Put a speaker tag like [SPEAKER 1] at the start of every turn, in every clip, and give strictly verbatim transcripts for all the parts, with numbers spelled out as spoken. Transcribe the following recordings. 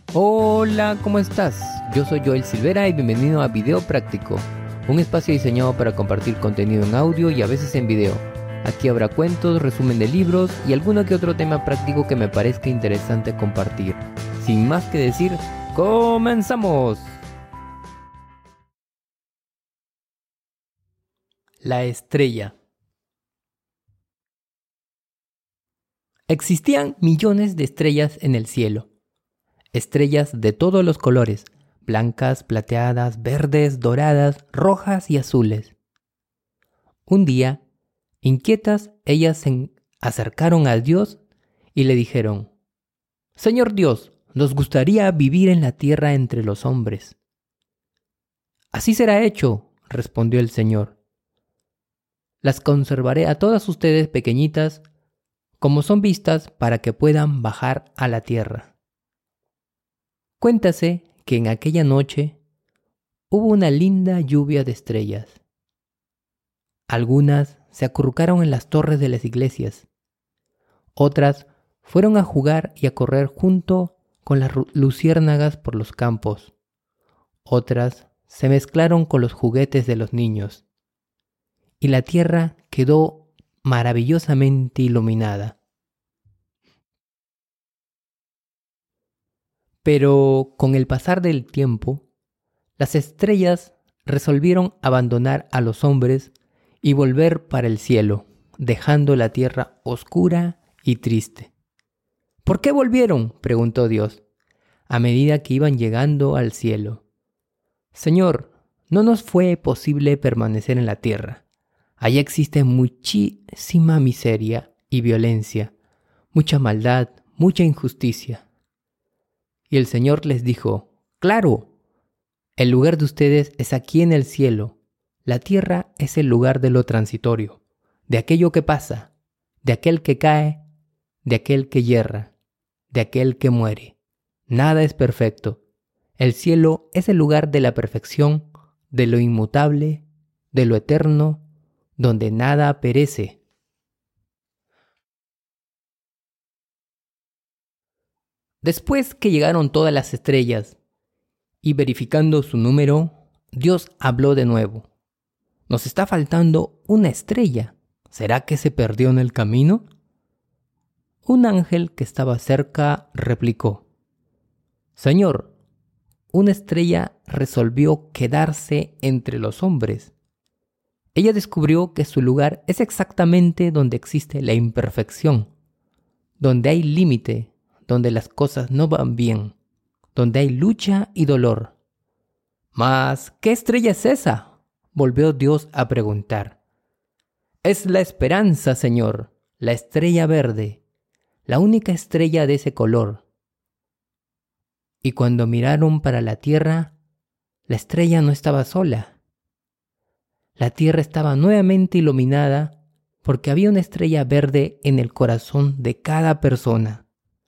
[SPEAKER 1] Hola, ¿cómo estás? Yo soy Joel Silvera y bienvenido a Video Práctico, un espacio diseñado para compartir contenido en audio y a veces en video. Aquí habrá cuentos, resumen de libros y alguno que otro tema práctico que me parezca interesante compartir. Sin más que decir, ¡comenzamos! La estrella. Existían millones de estrellas en el cielo. Estrellas de todos los colores, blancas, plateadas, verdes, doradas, rojas y azules. Un día, inquietas, ellas se acercaron a Dios y le dijeron: Señor Dios, nos gustaría vivir en la tierra entre los hombres. Así será hecho, respondió el Señor. Las conservaré a todas ustedes pequeñitas, como son vistas, para que puedan bajar a la tierra. Cuéntase que en aquella noche hubo una linda lluvia de estrellas. Algunas se acurrucaron en las torres de las iglesias. Otras fueron a jugar y a correr junto con las luciérnagas por los campos. Otras se mezclaron con los juguetes de los niños. Y la tierra quedó maravillosamente iluminada. Pero con el pasar del tiempo, las estrellas resolvieron abandonar a los hombres y volver para el cielo, dejando la tierra oscura y triste. ¿Por qué volvieron?, preguntó Dios, a medida que iban llegando al cielo. Señor, no nos fue posible permanecer en la tierra. Allí existe muchísima miseria y violencia, mucha maldad, mucha injusticia. Y el Señor les dijo: ¡Claro! El lugar de ustedes es aquí en el cielo. La tierra es el lugar de lo transitorio, de aquello que pasa, de aquel que cae, de aquel que yerra, de aquel que muere. Nada es perfecto. El cielo es el lugar de la perfección, de lo inmutable, de lo eterno, donde nada perece. Después que llegaron todas las estrellas y verificando su número, Dios habló de nuevo. Nos está faltando una estrella. ¿Será que se perdió en el camino? Un ángel que estaba cerca replicó: Señor, una estrella resolvió quedarse entre los hombres. Ella descubrió que su lugar es exactamente donde existe la imperfección, donde hay límite, donde las cosas no van bien, donde hay lucha y dolor. Mas, ¿qué estrella es esa?, volvió Dios a preguntar. Es la esperanza, Señor, la estrella verde, la única estrella de ese color. Y cuando miraron para la tierra, la estrella no estaba sola. La tierra estaba nuevamente iluminada porque había una estrella verde en el corazón de cada persona.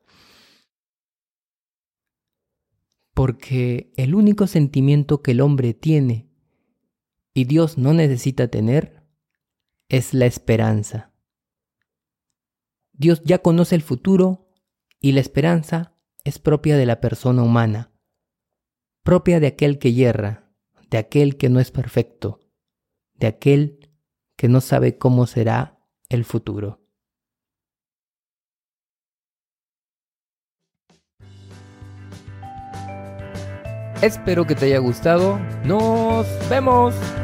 [SPEAKER 1] Porque el único sentimiento que el hombre tiene y Dios no necesita tener es la esperanza. Dios ya conoce el futuro y la esperanza es propia de la persona humana, propia de aquel que yerra, de aquel que no es perfecto, de aquel que no sabe cómo será el futuro. Espero que te haya gustado. ¡Nos vemos!